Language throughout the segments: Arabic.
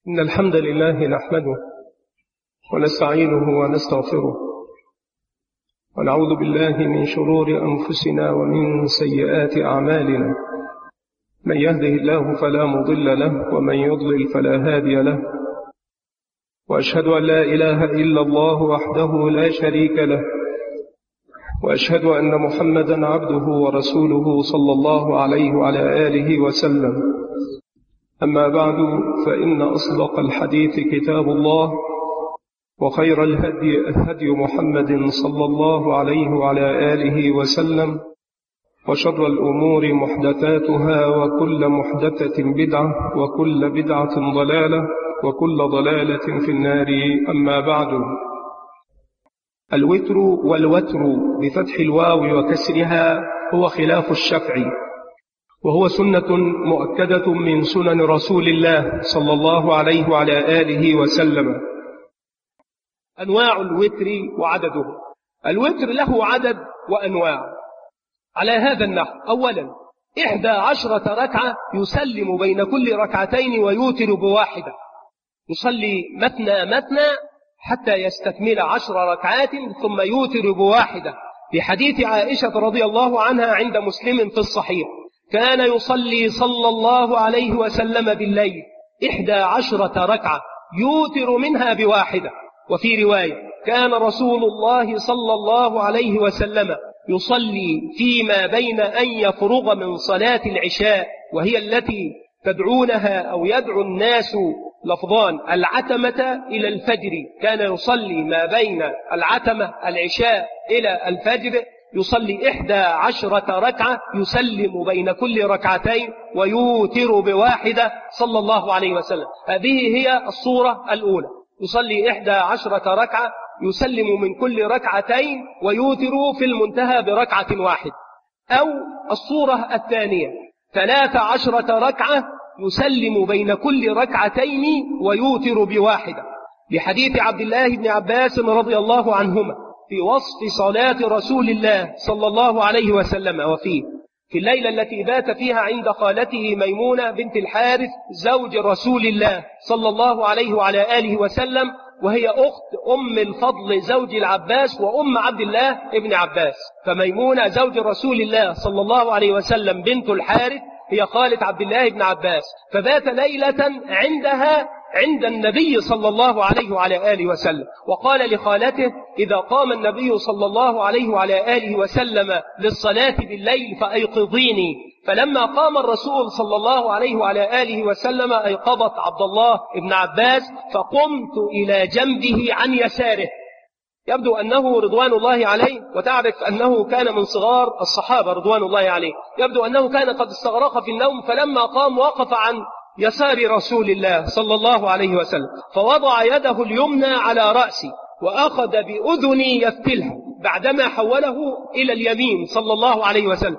إن الحمد لله نحمده ونستعينه ونستغفره ونعوذ بالله من شرور أنفسنا ومن سيئات أعمالنا. من يهده الله فلا مضل له ومن يضلل فلا هادي له، وأشهد أن لا إله إلا الله وحده لا شريك له، وأشهد أن محمدا عبده ورسوله صلى الله عليه وعلى آله وسلم. أما بعد، فإن أصدق الحديث كتاب الله، وخير الهدي هدي محمد صلى الله عليه وعلى آله وسلم، وشر الأمور محدثاتها، وكل محدثة بدعة، وكل بدعة ضلالة، وكل ضلالة في النار. أما بعد، الوتر والوتر بفتح الواو وكسرها هو خلاف الشفع، وهو سنة مؤكدة من سنن رسول الله صلى الله عليه وعلى آله وسلم. أنواع الوتر وعدده. الوتر له عدد وأنواع على هذا النحو: أولا 11 ركعة يسلم بين كل ركعتين ويوتر بواحدة، يصلي مثنى حتى يستكمل 10 ركعات ثم يوتر بواحدة، لحديث عائشة رضي الله عنها عند مسلم في الصحيح: كان يصلي صلى الله عليه وسلم بالليل 11 ركعة يوتر منها بواحدة. وفي رواية: كان رسول الله صلى الله عليه وسلم يصلي فيما بين أن يفرغ من صلاة العشاء، وهي التي تدعونها أو يدعو الناس لفظان العتمة إلى الفجر، كان يصلي ما بين العتمة العشاء إلى الفجر، يصلي 11 ركعة يسلم بين كل ركعتين ويوتر بواحدة صلى الله عليه وسلم. هذه هي الصورة الأولى، يصلي 11 ركعة يسلم من كل ركعتين ويوتر في المنتهى بركعة واحدة. أو الصورة الثانية 13 ركعة يسلم بين كل ركعتين ويوتر بواحدة، لحديث عبد الله بن عباس رضي الله عنهما في وصف صلاة رسول الله صلى الله عليه وسلم: وفيه في الليلة التي بات فيها عند خالته ميمونة بنت الحارث زوج رسول الله صلى الله عليه وعلى آله وسلم، وهي أخت أم الفضل زوج العباس وأم عبد الله ابن عباس، فميمونة زوج رسول الله صلى الله عليه وسلم بنت الحارث هي خالة عبد الله بن عباس، فبات ليلة عندها عند النبي صلى الله عليه وعلى آله وسلم، وقال لخالته: إذا قام النبي صلى الله عليه وعلى آله وسلم للصلاة بالليل فأيقظيني. فلما قام الرسول صلى الله عليه وعلى آله وسلم أيقظت عبد الله بن عباس، فقمت إلى جنبه عن يساره. يبدو أنه رضوان الله عليه، وتعرف أنه كان من صغار الصحابة رضوان الله عليه، يبدو أنه كان قد استغرق في النوم، فلما قام وقف عن يسار رسول الله صلى الله عليه وسلم، فوضع يده اليمنى على رأسي وأخذ بأذني يفتلها، بعدما حوله إلى اليمين صلى الله عليه وسلم،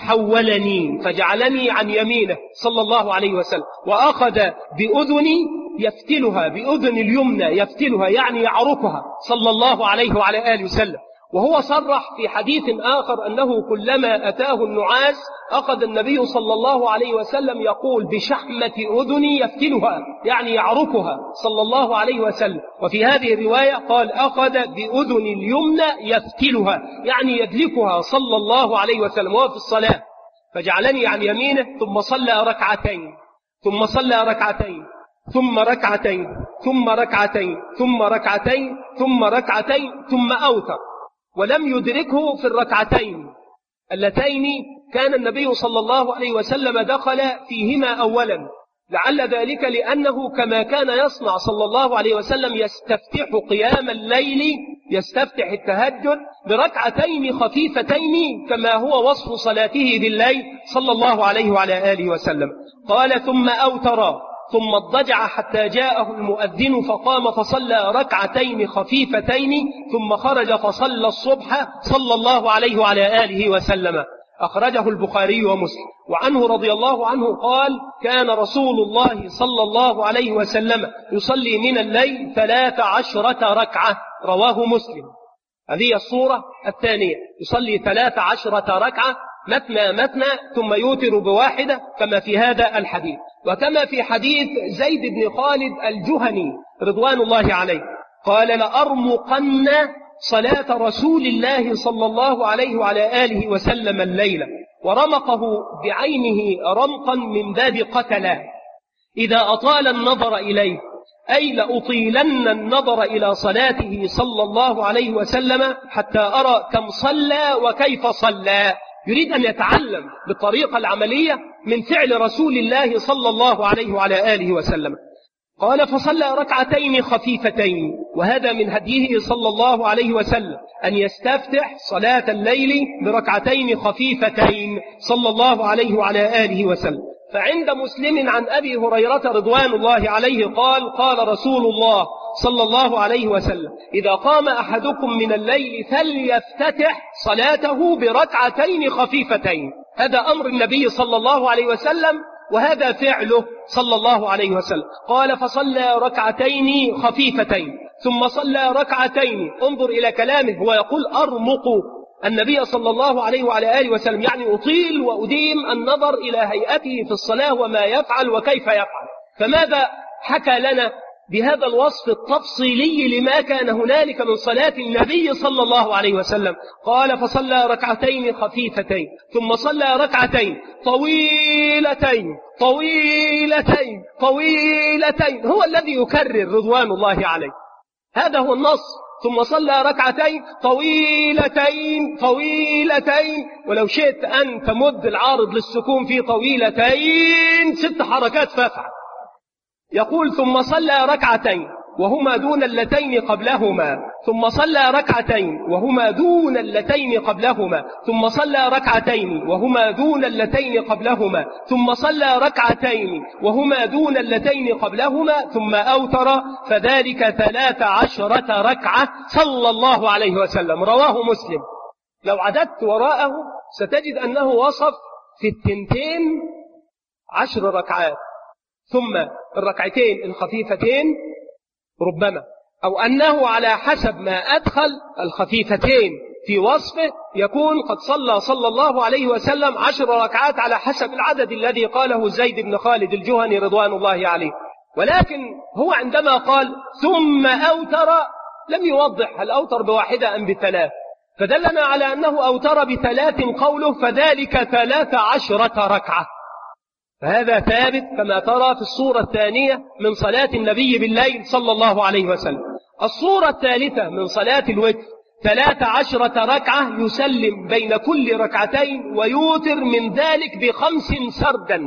فحولني فجعلني عن يمينه صلى الله عليه وسلم، وأخذ بأذني يفتلها، بأذن اليمنى يفتلها يعني يعركها صلى الله عليه وعلى آله وسلم. وهو صرح في حديث آخر أنه كلما أتاه النعاس أخذ النبي صلى الله عليه وسلم يقول: بشحمة أذني يفتلها، يعني يعركها صلى الله عليه وسلم. وفي هذه الرواية قال: أخذ بأذن اليمنى يفتلها، يعني يدلكها صلى الله عليه وسلم وهو في الصلاة، فجعلني عن يمينه، ثم صلى ركعتين، ثم صلى ركعتين، ثم ركعتين، ثم ركعتين، ثم ركعتين، ثم ركعتين، ثم أوتر، ولم يدركه في الركعتين اللتين كان النبي صلى الله عليه وسلم دخل فيهما أولا، لعل ذلك لأنه كما كان يصنع صلى الله عليه وسلم يستفتح قيام الليل، يستفتح التهجد بركعتين خفيفتين كما هو وصف صلاته بالليل صلى الله عليه وعلى آله وسلم. قال: ثم أوتر، ثم اضطجع حتى جاءه المؤذن فقام فصلى ركعتين خفيفتين، ثم خرج فصلى الصبح صلى الله عليه وعلى آله وسلم. أخرجه البخاري ومسلم. وعنه رضي الله عنه قال: كان رسول الله صلى الله عليه وسلم يصلي من الليل 13 ركعة، رواه مسلم. هذه الصورة الثانية، يصلي 13 ركعة مثنى ثم يوتر بواحدة كما في هذا الحديث. وكما في حديث زيد بن خالد الجهني رضوان الله عليه قال لأرمقن صلاة رسول الله صلى الله عليه وعلى آله وسلم الليلة، ورمقه بعينه رمقا من باب قتله إذا أطال النظر إليه، أي لأطيلن النظر إلى صلاته صلى الله عليه وسلم حتى أرى كم صلى وكيف صلى. يريد أن يتعلم بالطريقة العملية من فعل رسول الله صلى الله عليه وعلى آله وسلم. قال فصلى ركعتين خفيفتين، وهذا من هديه صلى الله عليه وسلم أن يستفتح صلاة الليل بركعتين خفيفتين صلى الله عليه وعلى آله وسلم. فعند مسلم عن أبي هريرة رضوان الله عليه قال قال رسول الله صلى الله عليه وسلم إذا قام أحدكم من الليل فليفتتح صلاته بركعتين خفيفتين. هذا أمر النبي صلى الله عليه وسلم، وهذا فعله صلى الله عليه وسلم. قال فصلى ركعتين خفيفتين ثم صلى ركعتين. انظر إلى كلامه، هو يقول أرمق النبي صلى الله عليه وعلى آله وسلم، يعني أطيل وأديم النظر إلى هيئته في الصلاة وما يفعل وكيف يفعل. فماذا حكى لنا بهذا الوصف التفصيلي لما كان هنالك من صلاة النبي صلى الله عليه وسلم؟ قال فصلى ركعتين خفيفتين ثم صلى ركعتين طويلتين طويلتين طويلتين، هو الذي يكرر رضوان الله عليه، هذا هو النص. ثم صلى ركعتين طويلتين طويلتين، ولو شئت أن تمد العارض للسكون في طويلتين 6 حركات فافعل. يقول ثم صلى ركعتين وهما دون اللتين قبلهما، ثم صلى ركعتين وهما دون اللتين قبلهما، ثم صلى ركعتين وهما دون اللتين قبلهما، ثم صلى ركعتين وهما دون اللتين قبلهما، ثم أوتر، فذلك 13 ركعة صلى الله عليه وسلم. رواه مسلم. لو عددت وراءه ستجد أنه وصف في 10 ركعات، ثم الركعتين الخفيفتين ربما، أو أنه على حسب ما أدخل الخفيفتين في وصفه يكون قد صلى الله عليه وسلم 10 ركعات على حسب العدد الذي قاله زيد بن خالد الجهني رضوان الله عليه. ولكن هو عندما قال ثم أوتر لم يوضح هل أوتر ب1 أم ب3، فدلنا على أنه أوتر ب3 قوله فذلك 13 ركعة. فهذا ثابت كما ترى في الصورة الثانية من صلاة النبي بالليل صلى الله عليه وسلم. الصورة الثالثة من صلاة الوتر 13 ركعة يسلم بين كل ركعتين ويوتر من ذلك ب5 سردا.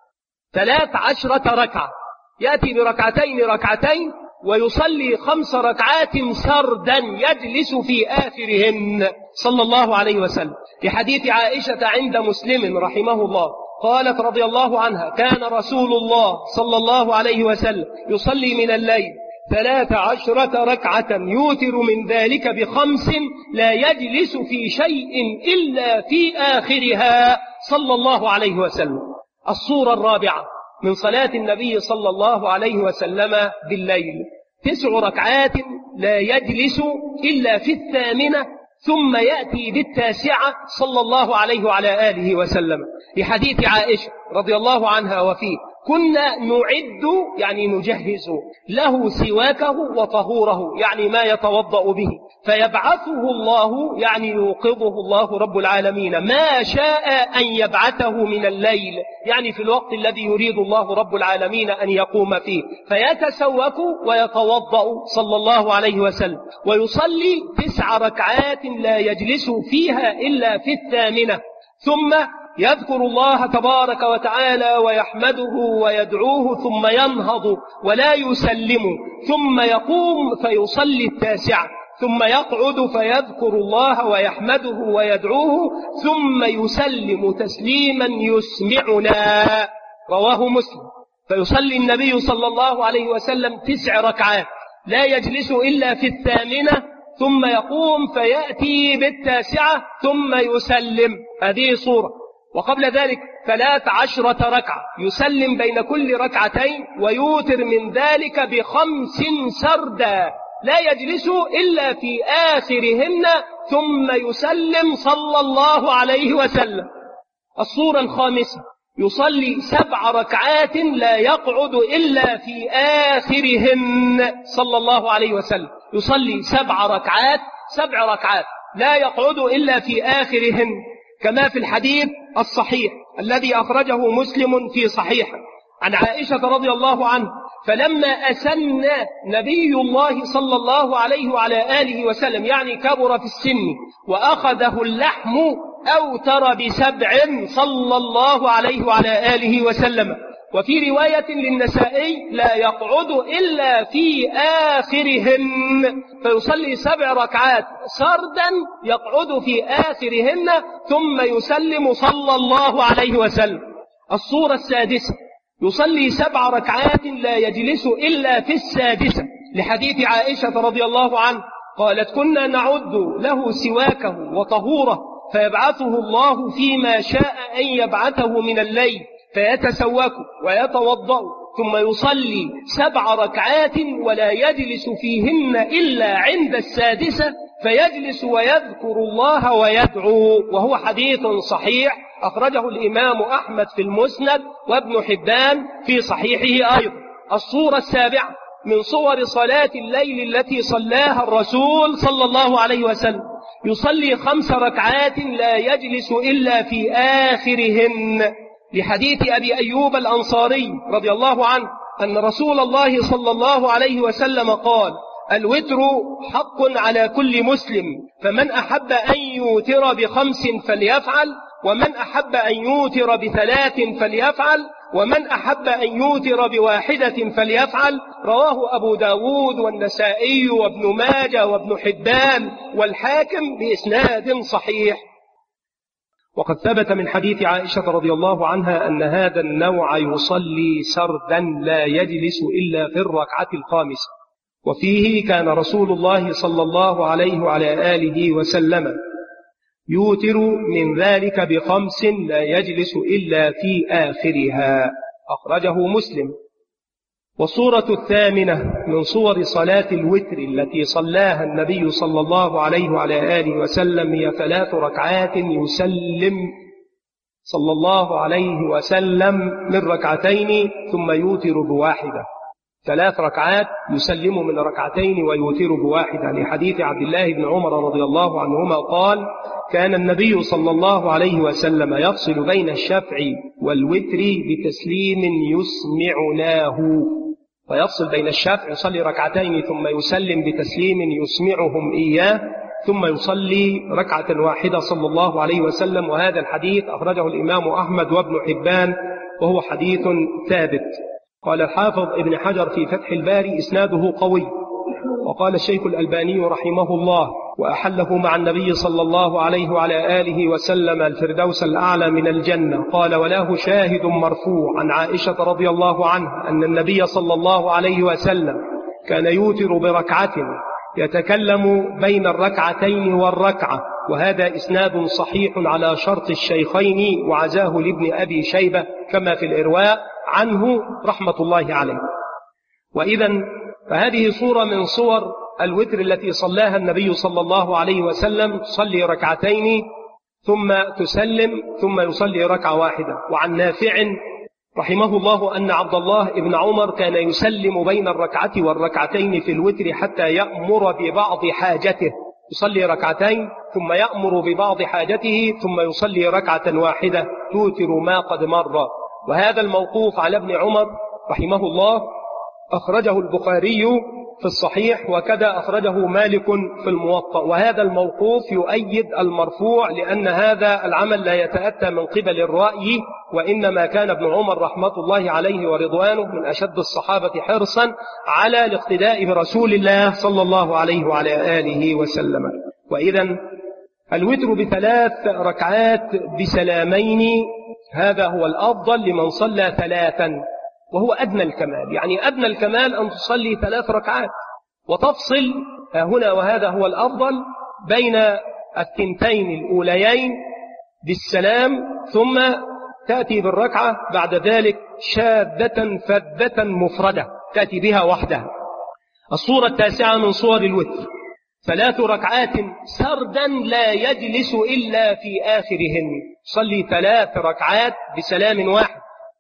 13 ركعة يأتي بركعتين ويصلي 5 ركعات سردا يجلس في آخرهن صلى الله عليه وسلم. في حديث عائشة عند مسلم رحمه الله قالت رضي الله عنها كان رسول الله صلى الله عليه وسلم يصلي من الليل 13 ركعة يوتر من ذلك ب5 لا يجلس في شيء إلا في آخرها صلى الله عليه وسلم. الصورة الرابعة من صلاة النبي صلى الله عليه وسلم بالليل 9 ركعات لا يجلس إلا في 8 ثم يأتي ب9 صلى الله عليه وعلى آله وسلم. في حديث عائشة رضي الله عنها وفيه كنا نعد يعني نجهز له سواكه وطهوره يعني ما يتوضأ به، فيبعثه الله يعني يوقظه الله رب العالمين ما شاء أن يبعثه من الليل، يعني في الوقت الذي يريد الله رب العالمين أن يقوم فيه، فيتسوك ويتوضأ صلى الله عليه وسلم ويصلي 9 ركعات لا يجلس فيها إلا في 8، ثم يذكر الله تبارك وتعالى ويحمده ويدعوه ثم ينهض ولا يسلم، ثم يقوم فيصلي 9، ثم يقعد فيذكر الله ويحمده ويدعوه ثم يسلم تسليما يسمعنا. رواه مسلم. فيصلي النبي صلى الله عليه وسلم 9 ركعات لا يجلس إلا في 8، ثم يقوم فيأتي ب9 ثم يسلم. هذه صورة. وقبل ذلك 13 ركعة يسلم بين كل ركعتين ويوتر من ذلك ب5 سردا لا يجلس إلا في آخرهن ثم يسلم صلى الله عليه وسلم. الصورة الخامسة يصلي 7 ركعات لا يقعد إلا في آخرهن صلى الله عليه وسلم. يصلي 7 ركعات لا يقعد إلا في آخرهن، كما في الحديث الصحيح الذي أخرجه مسلم في صحيحه عن عائشة رضي الله عنها: فلما أسن نبي الله صلى الله عليه وعلى آله وسلم، يعني كبر في السن وأخذه اللحم، أوتر ب7 صلى الله عليه وعلى آله وسلم. وفي رواية للنسائي: لا يقعد إلا في آخرهن، فيصلي 7 ركعات سردا يقعد في آخرهن ثم يسلم صلى الله عليه وسلم. الصورة السادسة: يصلي 7 ركعات لا يجلس إلا في السادسة، لحديث عائشة رضي الله عنها قالت: كنا نعد له سواكه وطهوره، فيبعثه الله فيما شاء أن يبعثه من الليل، فيتسوك ويتوضأ ثم يصلي 7 ركعات ولا يجلس فيهن إلا عند السادسة، فيجلس ويذكر الله ويدعو، وهو حديث صحيح أخرجه الإمام أحمد في المسند وابن حبان في صحيحه أيضا. الصورة السابعة من صور صلاة الليل التي صلاها الرسول صلى الله عليه وسلم: يصلي 5 ركعات لا يجلس إلا في آخرهن، لحديث أبي أيوب الأنصاري رضي الله عنه أن رسول الله صلى الله عليه وسلم قال: الوتر حق على كل مسلم، فمن أحب أن يوتر ب5 فليفعل، ومن أحب أن يوتر ب3 فليفعل، ومن أحب أن يوتر ب1 فليفعل. رواه أبو داود والنسائي وابن ماجه وابن حبان والحاكم بإسناد صحيح. وقد ثبت من حديث عائشة رضي الله عنها أن هذا النوع يصلي سردا لا يجلس إلا في الركعة الخامسة، وفيه كان رسول الله صلى الله عليه وعلى آله وسلم يوتر من ذلك ب5 لا يجلس إلا في آخرها، أخرجه مسلم. والصورة الثامنة من صور صلاة الوتر التي صلاها النبي صلى الله عليه وعلى آله وسلم هي 3 ركعات يسلم صلى الله عليه وسلم من ركعتين ثم يوتر ب1. 3 ركعات يسلم من ركعتين ويوتر ب1، لحديث عبد الله بن عمر رضي الله عنهما قال: كان النبي صلى الله عليه وسلم يفصل بين الشفع والوتر بتسليم يسمعناه، فيفصل بين الشفع يصلي 2 ركعتين ثم يسلم بتسليم يسمعهم إياه، ثم يصلي 1 ركعة صلى الله عليه وسلم. وهذا الحديث أخرجه الإمام أحمد وابن حبان وهو حديث ثابت. قال الحافظ ابن حجر في فتح الباري: إسناده قوي. وقال الشيخ الألباني رحمه الله: وأحله مع النبي صلى الله عليه وعلى آله وسلم الفردوس الأعلى من الجنة. قال: وله شاهد مرفوع عن عائشة رضي الله عنها أن النبي صلى الله عليه وسلم كان يوتر بركعة يتكلم بين الركعتين والركعة، وهذا إسناد صحيح على شرط الشيخين، وعزاه لابن أبي شيبة كما في الإرواء عنه رحمة الله عليه. وإذن فهذه صورة من صور الوتر التي صلاها النبي صلى الله عليه وسلم: تصلي 2 ركعتين ثم تسلم ثم يصلي 1 ركعة. وعن نافع رحمه الله أن عبد الله بن عمر كان يسلم بين 1 ركعة والركعتين في الوتر حتى يأمر ببعض حاجته، يصلي 2 ركعتين ثم يأمر ببعض حاجته ثم يصلي 1 ركعة توتر ما قد مر. وهذا الموقوف على ابن عمر رحمه الله أخرجه البخاري في الصحيح، وكذا أخرجه مالك في الموطأ. وهذا الموقوف يؤيد المرفوع، لأن هذا العمل لا يتأتى من قبل الرأي، وإنما كان ابن عمر رحمة الله عليه ورضوانه من أشد الصحابة حرصا على الاقتداء برسول الله صلى الله عليه وعلى آله وسلم. وإذن الوتر ب3 ركعات بسلامين هذا هو الأفضل لمن صلى 3، وهو أدنى الكمال. يعني أدنى الكمال أن تصلي 3 ركعات وتفصل هنا، وهذا هو الأفضل، بين 2 الأوليين بالسلام، ثم تأتي بالركعة بعد ذلك شاذة فذة مفردة تأتي بها وحدها. الصورة التاسعة من صور الوتر: 3 ركعات سردا لا يجلس إلا في آخرهن، صلي 3 ركعات بسلام واحد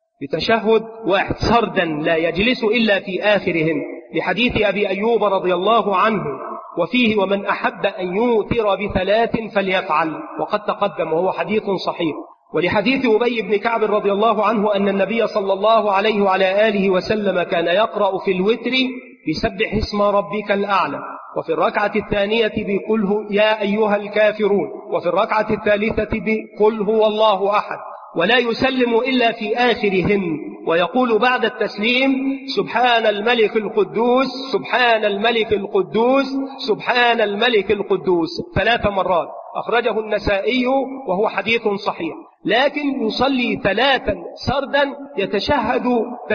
بتشهد واحد سردا لا يجلس إلا في آخرهن، لحديث أبي أيوب رضي الله عنه وفيه ومن أحب أن يوتر ب3 فليفعل، وقد تقدم وهو حديث صحيح. ولحديث أبي بن كعب رضي الله عنه أن النبي صلى الله عليه وعلى آله وسلم كان يقرأ في الوتر بسبح اسم ربك الأعلى، وفي الركعة الثانية بقل يا أيها الكافرون، وفي الركعة الثالثة بقل هو الله أحد، ولا يسلم إلا في آخرهن، ويقول بعد التسليم سبحان الملك القدوس سبحان الملك القدوس سبحان الملك القدوس 3 مرات. أخرجه النسائي وهو حديث صحيح. لكن يصلي 3 سردا يتشهد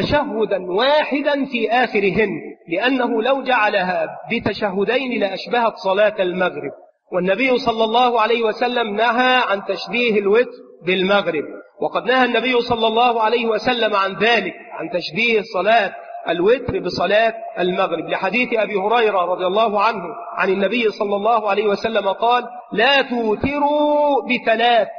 تشهدا واحدا في آخرهن، لأنه لو جعلها بتشهدين لأشبهت صلاة المغرب، والنبي صلى الله عليه وسلم نهى عن تشبيه الوتر بالمغرب، وقد نهى النبي صلى الله عليه وسلم عن ذلك، عن تشبيه صلاة الوتر بصلاة المغرب، لحديث أبي هريرة رضي الله عنه عن النبي صلى الله عليه وسلم قال لا توتروا ب3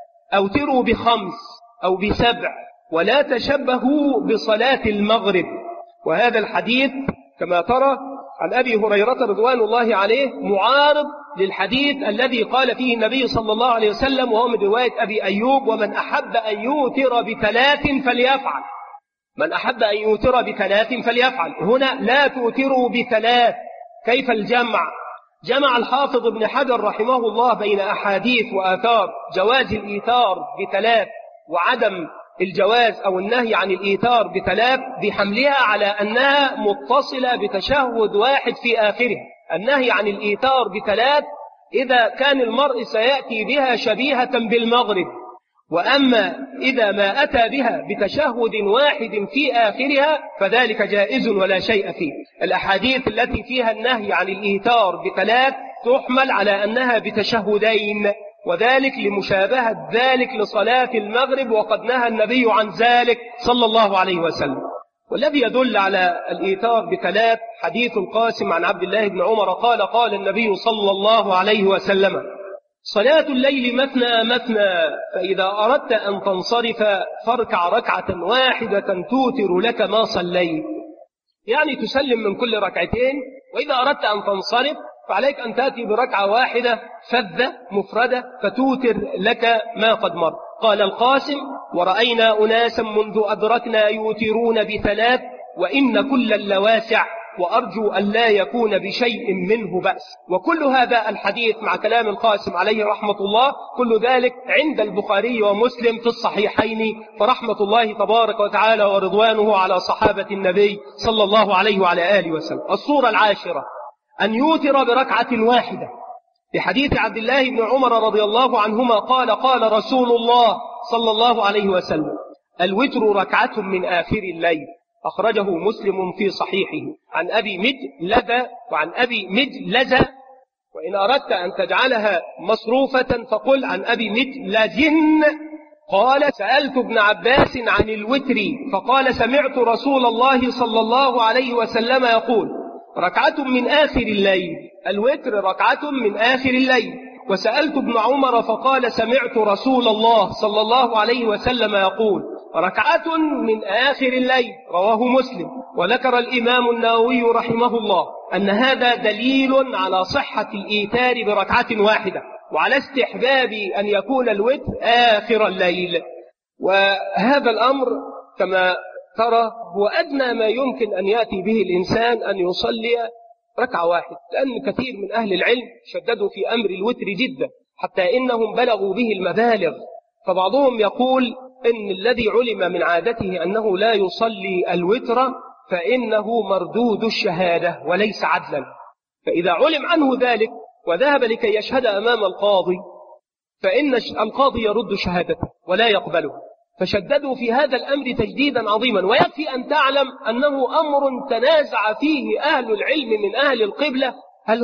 أوتروا ب5 أو ب7 ولا تشبهوا بصلاة المغرب. وهذا الحديث كما ترى عن أبي هريرة رضوان الله عليه معارض للحديث الذي قال فيه النبي صلى الله عليه وسلم، وهو من رواية أبي أيوب ومن أحب أن يوتر ب3 فليفعل. من أحب أن يوتر ب3 فليفعل. هنا لا توتروا ب3. كيف الجمع؟ جمع الحافظ ابن حجر رحمه الله بين أحاديث وآثار جواز الإيثار ب3 وعدم الجواز أو النهي عن الإيثار ب3 بحملها على أنها متصلة بتشهد واحد في آخرها. النهي عن الإيثار ب3 إذا كان المرء سيأتي بها شبيهة بالمغرب، وأما إذا ما أتى بها بتشهد واحد في آخرها فذلك جائز ولا شيء فيه. الأحاديث التي فيها النهي عن الإيثار ب3 تحمل على أنها بتشهدين، وذلك لمشابهة ذلك لصلاة المغرب، وقد نهى النبي عن ذلك صلى الله عليه وسلم. والذي يدل على الإيثار ب3 حديث القاسم عن عبد الله بن عمر قال قال النبي صلى الله عليه وسلم صلاة الليل مثنى مثنى، فإذا أردت أن تنصرف فاركع ركعة واحدة توتر لك ما صليت، يعني تسلم من كل ركعتين، وإذا أردت أن تنصرف فعليك أن تأتي بركعة واحدة فذة مفردة فتوتر لك ما قد مر. قال القاسم ورأينا أناسا منذ أدركنا يوترون ب3 وإن كل لواسع، وأرجو أن لا يكون بشيء منه بأس. وكل هذا الحديث مع كلام القاسم عليه رحمة الله كل ذلك عند البخاري ومسلم في الصحيحين، فرحمة الله تبارك وتعالى ورضوانه على صحابة النبي صلى الله عليه وعلى آله وسلم. الصورة العاشرة أن يوتر بركعة واحدة، لحديث عبد الله بن عمر رضي الله عنهما قال قال رسول الله صلى الله عليه وسلم الوتر ركعة من آخر الليل. أخرجه مسلم في صحيحه عن أبي مجلد وعن أبي مجلز، وإن أردت أن تجعلها مصروفة فقل عن أبي مجلز. قال سألت ابن عباس عن الوتر فقال سمعت رسول الله صلى الله عليه وسلم يقول ركعة من آخر الليل. الوتر ركعة من آخر الليل. وسألت ابن عمر فقال سمعت رسول الله صلى الله عليه وسلم يقول ركعة من آخر الليل. رواه مسلم. وذكر الإمام النووي رحمه الله أن هذا دليل على صحة الإيتار بركعة واحدة، وعلى استحباب أن يكون الوتر آخر الليل. وهذا الأمر كما ترى هو أدنى ما يمكن أن يأتي به الإنسان، أن يصلي ركعة واحدة، لأن كثير من أهل العلم شددوا في أمر الوتر جدا حتى إنهم بلغوا به المبالغ. فبعضهم يقول إن الذي علم من عادته أنه لا يصلي الوتر فإنه مردود الشهادة وليس عدلا، فإذا علم عنه ذلك وذهب لكي يشهد أمام القاضي فإن القاضي يرد شهادته ولا يقبله. فشددوا في هذا الأمر تجديدا عظيما. ويكفي أن تعلم أنه أمر تنازع فيه أهل العلم من أهل القبلة، هل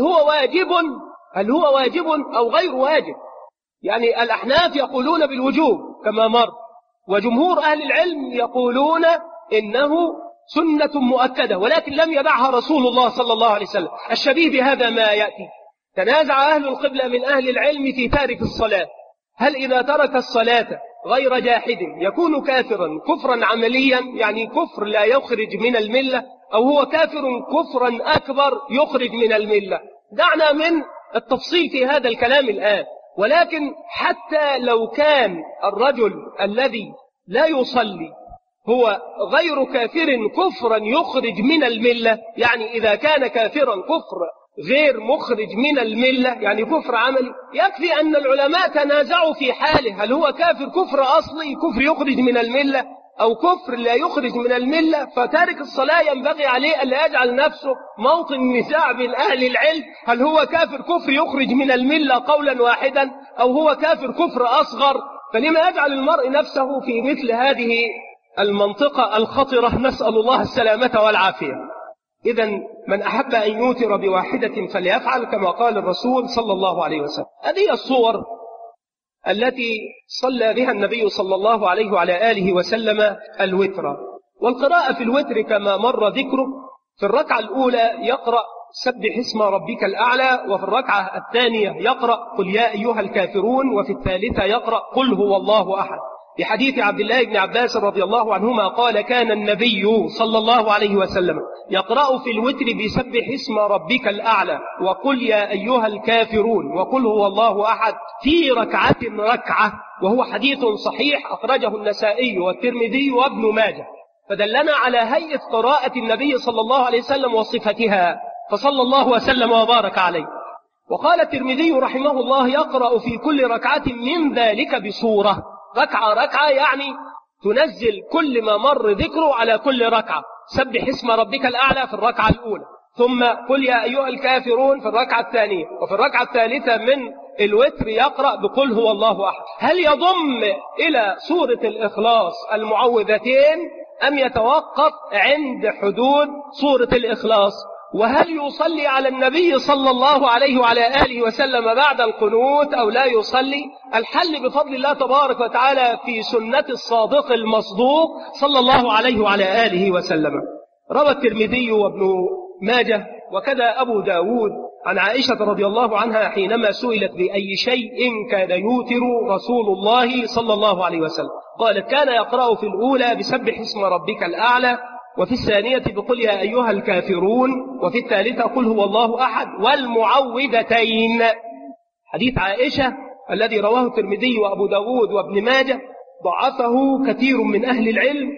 هو واجب أو غير واجب. يعني الأحناف يقولون بالوجوب كما مر، وجمهور أهل العلم يقولون إنه سنة مؤكدة ولكن لم يدعها رسول الله صلى الله عليه وسلم. الشبيه بهذا ما يأتي، تنازع أهل القبلة من أهل العلم في تارك الصلاة، هل إذا ترك الصلاة غير جاحد يكون كافرا كفرا عمليا، يعني كفر لا يخرج من الملة، أو هو كافر كفرا أكبر يخرج من الملة؟ دعنا من التفصيل في هذا الكلام الآن. ولكن حتى لو كان الرجل الذي لا يصلي هو غير كافر كفرا يخرج من الملة، يعني إذا كان كافرا كفر غير مخرج من الملة، يعني كفر عملي، يكفي أن العلماء تنازعوا في حاله هل هو كافر كفر أصلي كفر يخرج من الملة أو كفر لا يخرج من الملة. فتارك الصلاة ينبغي عليه أن لا يجعل نفسه موطن نزاع بين أهل العلم هل هو كافر كفر يخرج من الملة قولا واحدا أو هو كافر كفر أصغر. فلما يجعل المرء نفسه في مثل هذه المنطقة الخطرة؟ نسأل الله السلامة والعافية. إذن من أحب أن يوتر بواحدة فليفعل كما قال الرسول صلى الله عليه وسلم. هذه الصور التي صلى بها النبي صلى الله عليه وعلى آله وسلم الوتر. والقراءة في الوتر كما مر ذكره: في الركعة الأولى يقرأ سبح اسم ربك الأعلى، وفي الركعة الثانية يقرأ قل يا أيها الكافرون، وفي الثالثة يقرأ قل هو الله أحد. بحديث عبد الله بن عباس رضي الله عنهما قال: كان النبي صلى الله عليه وسلم يقرأ في الوتر بسبح اسم ربك الأعلى وقل يا أيها الكافرون وقل هو الله أحد في ركعة، وهو حديث صحيح أخرجه النسائي والترمذي وابن ماجه، فدلنا على هيئة قراءة النبي صلى الله عليه وسلم وصفتها، فصلى الله وسلم وبارك عليه. وقال الترمذي رحمه الله: يقرأ في كل ركعة من ذلك بسورة. ركعة يعني تنزل كل ما مر ذكره على كل ركعة. سبح اسم ربك الأعلى في الركعة الأولى، ثم قل يا أيها الكافرون في الركعة الثانية، وفي الركعة الثالثة من الوتر يقرأ بقل هو الله أحد. هل يضم إلى سورة الإخلاص المعوذتين أم يتوقف عند حدود سورة الإخلاص؟ وهل يصلي على النبي صلى الله عليه وعلى آله وسلم بعد القنوت أو لا يصلي؟ الحل بفضل الله تبارك وتعالى في سنة الصادق المصدوق صلى الله عليه وعلى آله وسلم. روى الترمذي وابن ماجه وكذا أبو داود عن عائشة رضي الله عنها حينما سئلت بأي شيء كان يوتر رسول الله صلى الله عليه وسلم، قالت: كان يقرأ في الأولى بسبح اسم ربك الأعلى، وفي الثانية بقل يا أيها الكافرون، وفي الثالثة قل هو الله أحد والمعوذتين. حديث عائشة الذي رواه الترمذي وأبو داود وابن ماجه ضعفه كثير من أهل العلم،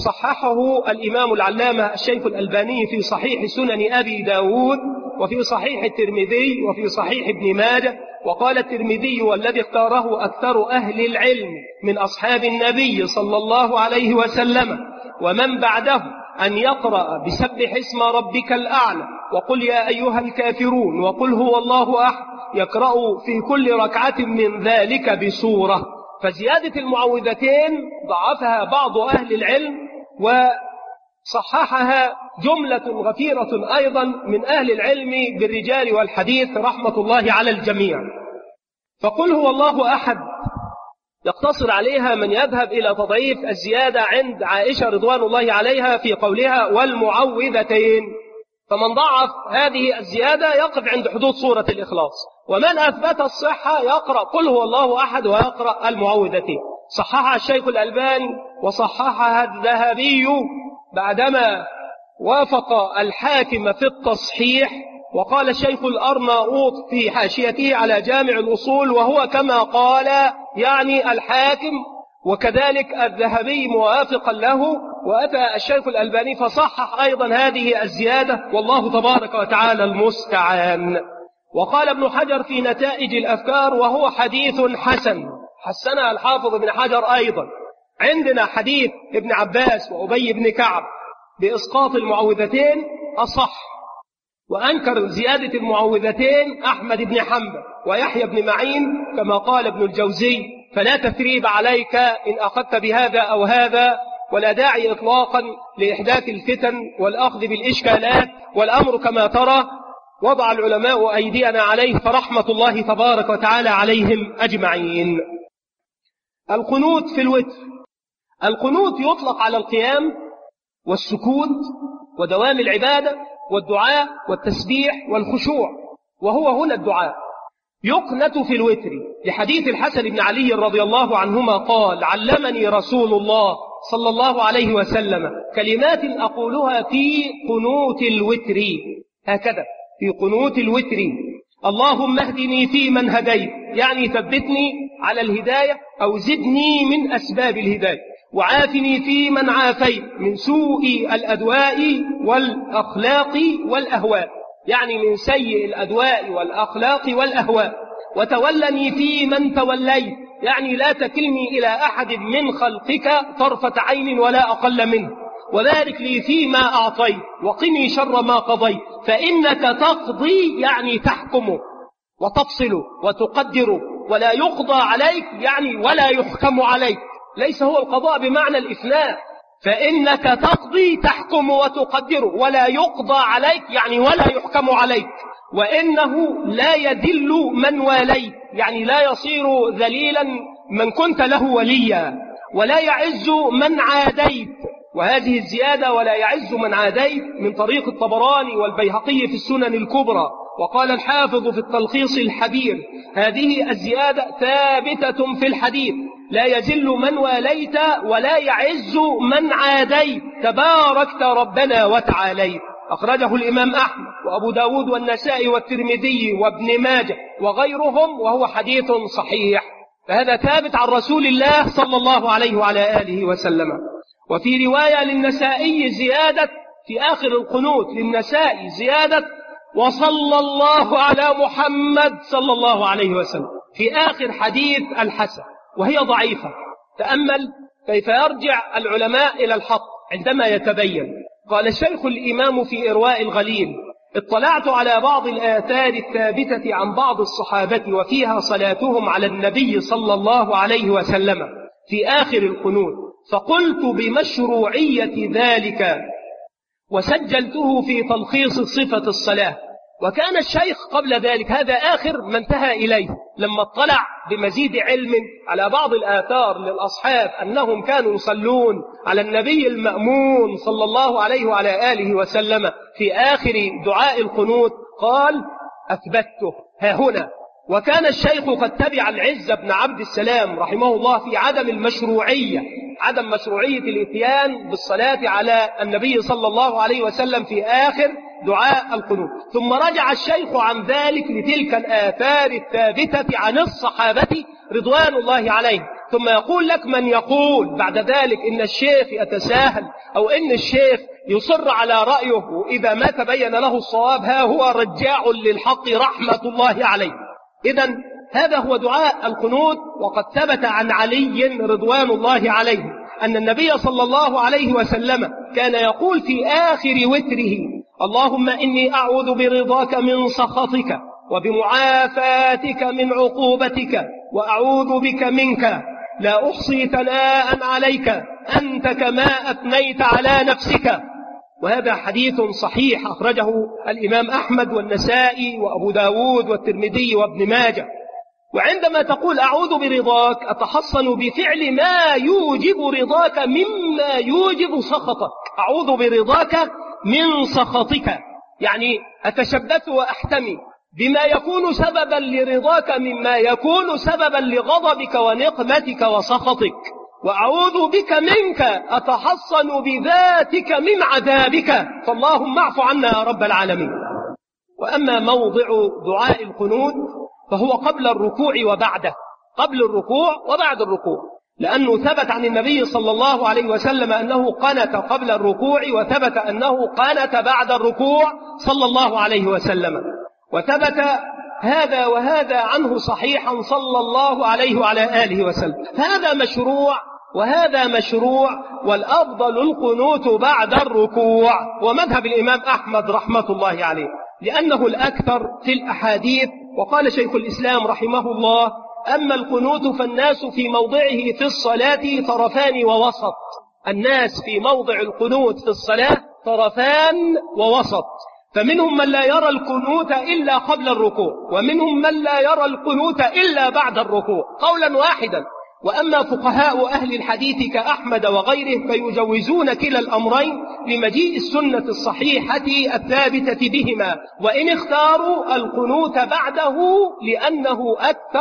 وصححه الإمام العلامة الشيخ الألباني في صحيح سنن أبي داود وفي صحيح الترمذي وفي صحيح ابن ماجه. وقال الترمذي: والذي اختاره أكثر أهل العلم من أصحاب النبي صلى الله عليه وسلم ومن بعده أن يقرأ بسبح اسم ربك الأعلى وقل يا أيها الكافرون وقل هو الله أحد، يقرأ في كل ركعة من ذلك بسورة. فزيادة المعوذتين ضعفها بعض أهل العلم، وصححها جملة غفيرة أيضا من أهل العلم بالرجال والحديث رحمة الله على الجميع. فقل هو الله أحد يقتصر عليها من يذهب إلى تضعيف الزيادة عند عائشة رضوان الله عليها في قولها والمعوذتين، فمن ضعف هذه الزيادة يقف عند حدود سورة الإخلاص، ومن أثبت الصحة يقرأ قل هو الله أحد ويقرأ المعوذتين. صححها الشيخ الألباني وصححها الذهبي بعدما وافق الحاكم في التصحيح. وقال الشيخ الأرناؤوط في حاشيته على جامع الأصول وهو كما قال يعني الحاكم، وكذلك الذهبي موافقا له، وأتى الشيخ الألباني فصحح أيضا هذه الزيادة، والله تبارك وتعالى المستعان. وقال ابن حجر في نتائج الأفكار وهو حديث حسن، حسنها الحافظ ابن حجر أيضا. عندنا حديث ابن عباس وأبي بن كعب بإسقاط المعوذتين أصح، وأنكر زيادة المعوذتين أحمد بن حنبل ويحيى بن معين كما قال ابن الجوزي: فلا تثريب عليك إن أخذت بهذا أو هذا، ولا داعي إطلاقا لإحداث الفتن والأخذ بالإشكالات، والأمر كما ترى وضع العلماء أيدينا عليه فرحمة الله تبارك وتعالى عليهم أجمعين. القنوت في الوتر. القنوت يطلق على القيام والسكوت ودوام العبادة والدعاء والتسبيح والخشوع، وهو هنا الدعاء. يقنت في الوتر، لحديث الحسن بن علي رضي الله عنهما قال: علمني رسول الله صلى الله عليه وسلم كلمات أقولها في قنوت الوتر، هكذا في قنوت الوتر: اللهم اهدني فيمن هديت، يعني ثبتني على الهداية أو زدني من أسباب الهداية، وعافني فيمن عافيت من سوء الأدواء والأخلاق والأهواء، يعني من سيء الأدواء والأخلاق والأهواء، وتولني فيمن توليت، يعني لا تكلني إلى أحد من خلقك طرفة عين ولا أقل منه، وبارك لي فيما أعطيت، وقني شر ما قضيت، فإنك تقضي يعني تحكم وتفصل وتقدر، ولا يقضى عليك يعني ولا يحكم عليك، ليس هو القضاء بمعنى الإفناء، فإنك تقضي تحكم وتقدر ولا يقضى عليك يعني ولا يحكم عليك، وإنه لا يذل من واليت، يعني لا يصير ذليلا من كنت له وليا، ولا يعز من عاديت. وهذه الزيادة ولا يعز من عاديت من طريق الطبراني والبيهقي في السنن الكبرى. وقال الحافظ في التلخيص الحبير: هذه الزيادة ثابتة في الحديث: لا يذل من واليت ولا يعز من عاديت، تباركت ربنا وتعاليت. أخرجه الإمام أحمد وأبو داود والنسائي والترمذي وابن ماجه وغيرهم، وهو حديث صحيح. فهذا ثابت عن رسول الله صلى الله عليه وعلى آله وسلم. وفي رواية للنسائي زيادة في آخر القنوت للنسائي زيادة: وصلى الله على محمد صلى الله عليه وسلم، في آخر حديث الحسن، وهي ضعيفة. تأمل كيف يرجع العلماء إلى الحق عندما يتبين. قال الشيخ الإمام في إرواء الغليل: اطلعت على بعض الآثار الثابتة عن بعض الصحابة وفيها صلاتهم على النبي صلى الله عليه وسلم في آخر القنوت، فقلت بمشروعية ذلك، وسجلته في تلخيص صفة الصلاة. وكان الشيخ قبل ذلك، هذا آخر ما انتهى إليه، لما اطلع بمزيد علم على بعض الآثار للأصحاب أنهم كانوا يصلون على النبي المأمون صلى الله عليه وعلى آله وسلم في آخر دعاء القنوت، قال: أثبته ها هنا. وكان الشيخ قد تبع العز بن عبد السلام رحمه الله في عدم المشروعية، عدم مشروعية الإتيان بالصلاة على النبي صلى الله عليه وسلم في آخر دعاء القنوت. ثم رجع الشيخ عن ذلك لتلك الآثار الثابتة عن الصحابة رضوان الله عليهم. ثم يقول لك من يقول بعد ذلك إن الشيخ يتساهل أو إن الشيخ يصر على رأيه، وإذا ما تبين له الصواب ها هو رجاع للحق رحمة الله عليه. إذن هذا هو دعاء القنوت. وقد ثبت عن علي رضوان الله عليه أن النبي صلى الله عليه وسلم كان يقول في آخر وتره: اللهم إني أعوذ برضاك من سخطك وبمعافاتك من عقوبتك، وأعوذ بك منك، لا أحصي ثناء عليك أنت كما أثنيت على نفسك. وهذا حديث صحيح أخرجه الإمام أحمد والنسائي وأبو داود والترمذي وابن ماجه. وعندما تقول أعوذ برضاك، أتحصن بفعل ما يوجب رضاك مما يوجب سخطك. أعوذ برضاك من سخطك، يعني أتشبث وأحتمي بما يكون سببا لرضاك مما يكون سببا لغضبك ونقمتك وسخطك. وأعوذ بك منك، أتحصن بذاتك من عذابك، فاللهم اعف عنا يا رب العالمين. وأما موضع دعاء القنوت فهو قبل الركوع وبعده، قبل الركوع وبعد الركوع، لأنه ثبت عن النبي صلى الله عليه وسلم أنه قنت قبل الركوع، وثبت أنه قنت بعد الركوع صلى الله عليه وسلم. وثبت هذا وهذا عنه صحيحا صلى الله عليه وعلى آله وسلم. فهذا مشروع وهذا مشروع، والأفضل القنوت بعد الركوع، ومذهب الإمام أحمد رحمة الله عليه، لأنه الأكثر في الأحاديث. وقال شيخ الإسلام رحمه الله: أما القنوت فالناس في موضعه في الصلاة طرفان ووسط. الناس في موضع القنوت في الصلاة طرفان ووسط، فمنهم من لا يرى القنوت إلا قبل الركوع، ومنهم من لا يرى القنوت إلا بعد الركوع، قولا واحدا. وأما فقهاء أهل الحديث كأحمد وغيره فيجوزون كلا الأمرين لمجيء السنة الصحيحة الثابتة بهما، وإن اختاروا القنوت بعده لأنه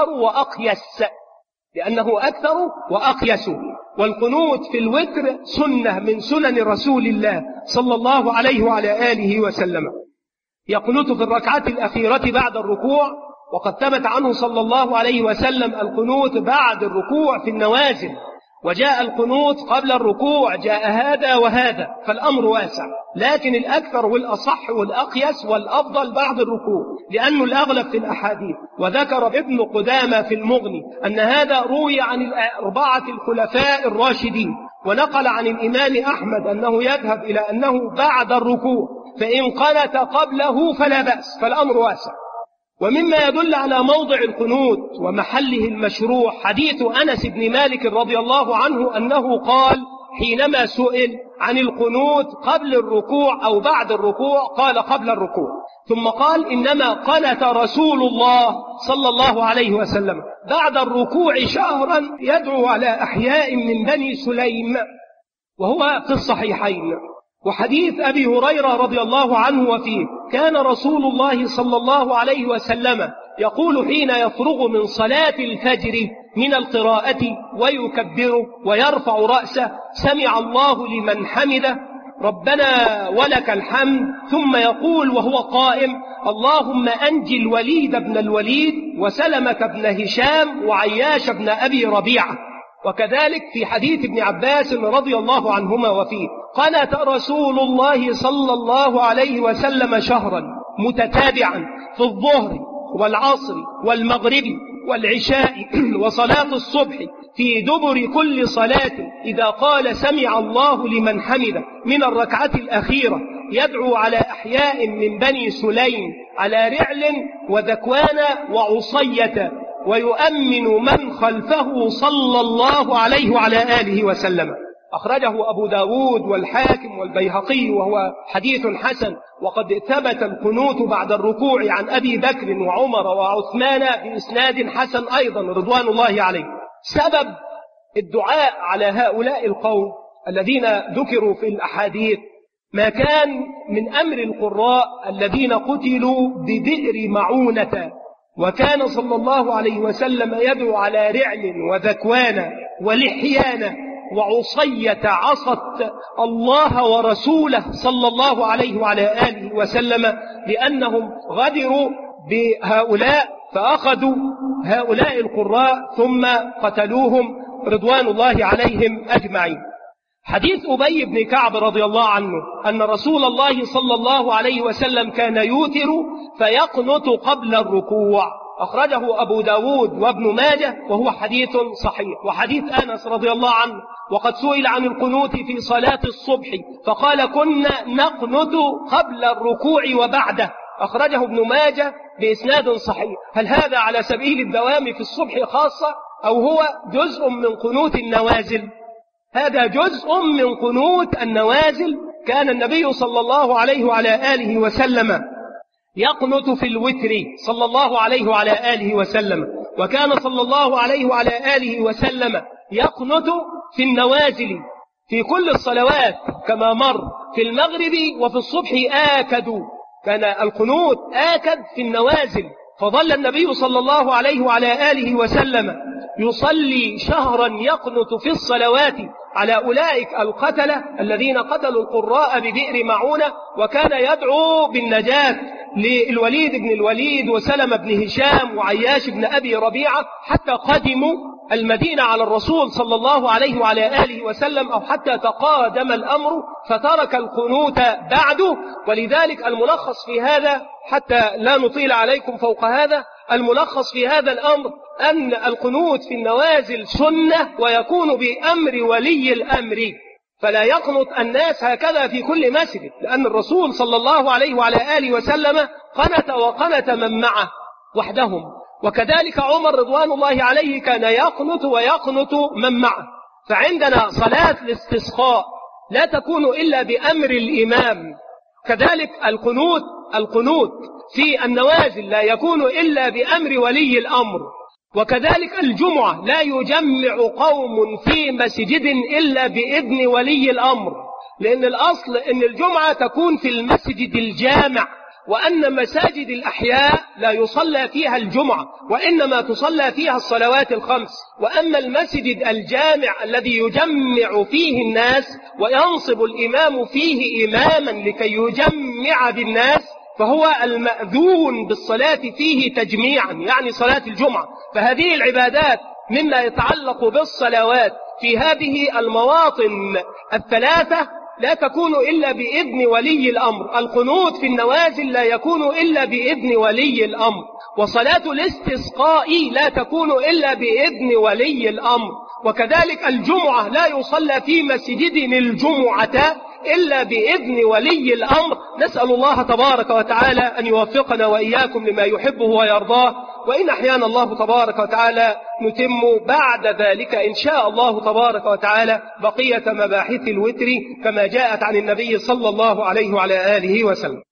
أكثر وأقيس. والقنوت في الوتر سنة من سنن رسول الله صلى الله عليه وعلى آله وسلم. يقنت في الركعة الأخيرة بعد الركوع، وقد ثبت عنه صلى الله عليه وسلم القنوت بعد الركوع في النوازل، وجاء القنوت قبل الركوع، جاء هذا وهذا، فالأمر واسع، لكن الأكثر والأصح والأقيس والأفضل بعد الركوع لأنه الأغلب في الأحاديث. وذكر ابن قدامة في المغني أن هذا روي عن الأربعة الخلفاء الراشدين، ونقل عن الإمام أحمد أنه يذهب إلى أنه بعد الركوع، فإن قنت قبله فلا بأس، فالأمر واسع. ومما يدل على موضع القنوت ومحله المشروع حديث أنس بن مالك رضي الله عنه أنه قال حينما سئل عن القنوت قبل الركوع أو بعد الركوع قال قبل الركوع، ثم قال إنما قنت رسول الله صلى الله عليه وسلم بعد الركوع شهرا يدعو على أحياء من بني سليم، وهو في الصحيحين. وحديث أبي هريرة رضي الله عنه وفيه كان رسول الله صلى الله عليه وسلم يقول حين يفرغ من صلاة الفجر من القراءة ويكبر ويرفع رأسه سمع الله لمن حمده ربنا ولك الحمد، ثم يقول وهو قائم اللهم أنجي الوليد بن الوليد وسلمة بن هشام وعياش بن أبي ربيعة. وكذلك في حديث ابن عباس رضي الله عنهما وفيه قنت رسول الله صلى الله عليه وسلم شهرا متتابعا في الظهر والعصر والمغرب والعشاء وصلاة الصبح في دبر كل صلاة إذا قال سمع الله لمن حمده من الركعة الأخيرة يدعو على أحياء من بني سليم على رعل وذكوان وعصية ويؤمن من خلفه صلى الله عليه وعلى آله وسلم. أخرجه أبو داود والحاكم والبيهقي وهو حديث حسن. وقد ثبت القنوت بعد الركوع عن أبي بكر وعمر وعثمان بإسناد حسن أيضا رضوان الله عليه. سبب الدعاء على هؤلاء القوم الذين ذكروا في الأحاديث ما كان من أمر القراء الذين قتلوا ببئر معونة، وكان صلى الله عليه وسلم يدعو على رعل وذكوان ولحيان وعصية عصت الله ورسوله صلى الله عليه وعلى آله وسلم لأنهم غدروا بهؤلاء فأخذوا هؤلاء القراء ثم قتلوهم رضوان الله عليهم أجمعين. حديث أبي بن كعب رضي الله عنه أن رسول الله صلى الله عليه وسلم كان يوتر فيقنت قبل الركوع، أخرجه أبو داود وابن ماجه وهو حديث صحيح. وحديث أنس رضي الله عنه وقد سئل عن القنوت في صلاة الصبح فقال كنا نقنت قبل الركوع وبعده، أخرجه ابن ماجه بإسناد صحيح. هل هذا على سبيل الدوام في الصبح خاصة أو هو جزء من قنوت النوازل؟ هذا جزء من قنوت النوازل. كان النبي صلى الله عليه وعلى آله وسلم يقنت في الوتر صلى الله عليه وعلى آله وسلم، وكان صلى الله عليه وعلى آله وسلم يقنت في النوازل في كل الصلوات كما مر في المغرب وفي الصبح آكدوا، كان القنوت آكد في النوازل. فظل النبي صلى الله عليه وعلى آله وسلم يصلي شهرا يقنت في الصلوات على أولئك القتلة الذين قتلوا القراء ببئر معونة، وكان يدعو بالنجاة للوليد بن الوليد وسلم بن هشام وعياش بن أبي ربيعة حتى قدموا المدينة على الرسول صلى الله عليه وعلى آله وسلم، أو حتى تقادم الأمر فترك القنوت بعده. ولذلك الملخص في هذا حتى لا نطيل عليكم فوق هذا، الملخص في هذا الأمر أن القنوت في النوازل سنة ويكون بأمر ولي الأمر، فلا يقنط الناس هكذا في كل مسجد، لأن الرسول صلى الله عليه وعلى آله وسلم قنت وقنت من معه وحدهم. وكذلك عمر رضوان الله عليه كان يقنت ويقنت من معه. فعندنا صلاة الاستسقاء لا تكون إلا بأمر الإمام، كذلك القنوت في النوازل لا يكون إلا بأمر ولي الأمر. وكذلك الجمعة لا يجمع قوم في مسجد إلا بإذن ولي الأمر، لأن الأصل أن الجمعة تكون في المسجد الجامع، وأن مساجد الأحياء لا يصلى فيها الجمعة وإنما تصلى فيها الصلوات الخمس. وأما المسجد الجامع الذي يجمع فيه الناس وينصب الإمام فيه إماما لكي يجمع بالناس فهو المأذون بالصلاة فيه تجميعا، يعني صلاة الجمعة. فهذه العبادات مما يتعلق بالصلوات في هذه المواطن الثلاثة لا تكون إلا بإذن ولي الأمر. القنوت في النوازل لا يكون إلا بإذن ولي الأمر، وصلاة الاستسقاء لا تكون إلا بإذن ولي الأمر، وكذلك الجمعة لا يصلى في مسجد الجمعة إلا بإذن ولي الأمر. نسأل الله تبارك وتعالى أن يوفقنا وإياكم لما يحبه ويرضاه، وإن أحيانا الله تبارك وتعالى نتم بعد ذلك إن شاء الله تبارك وتعالى بقية مباحث الوتر كما جاءت عن النبي صلى الله عليه وعلى آله وسلم.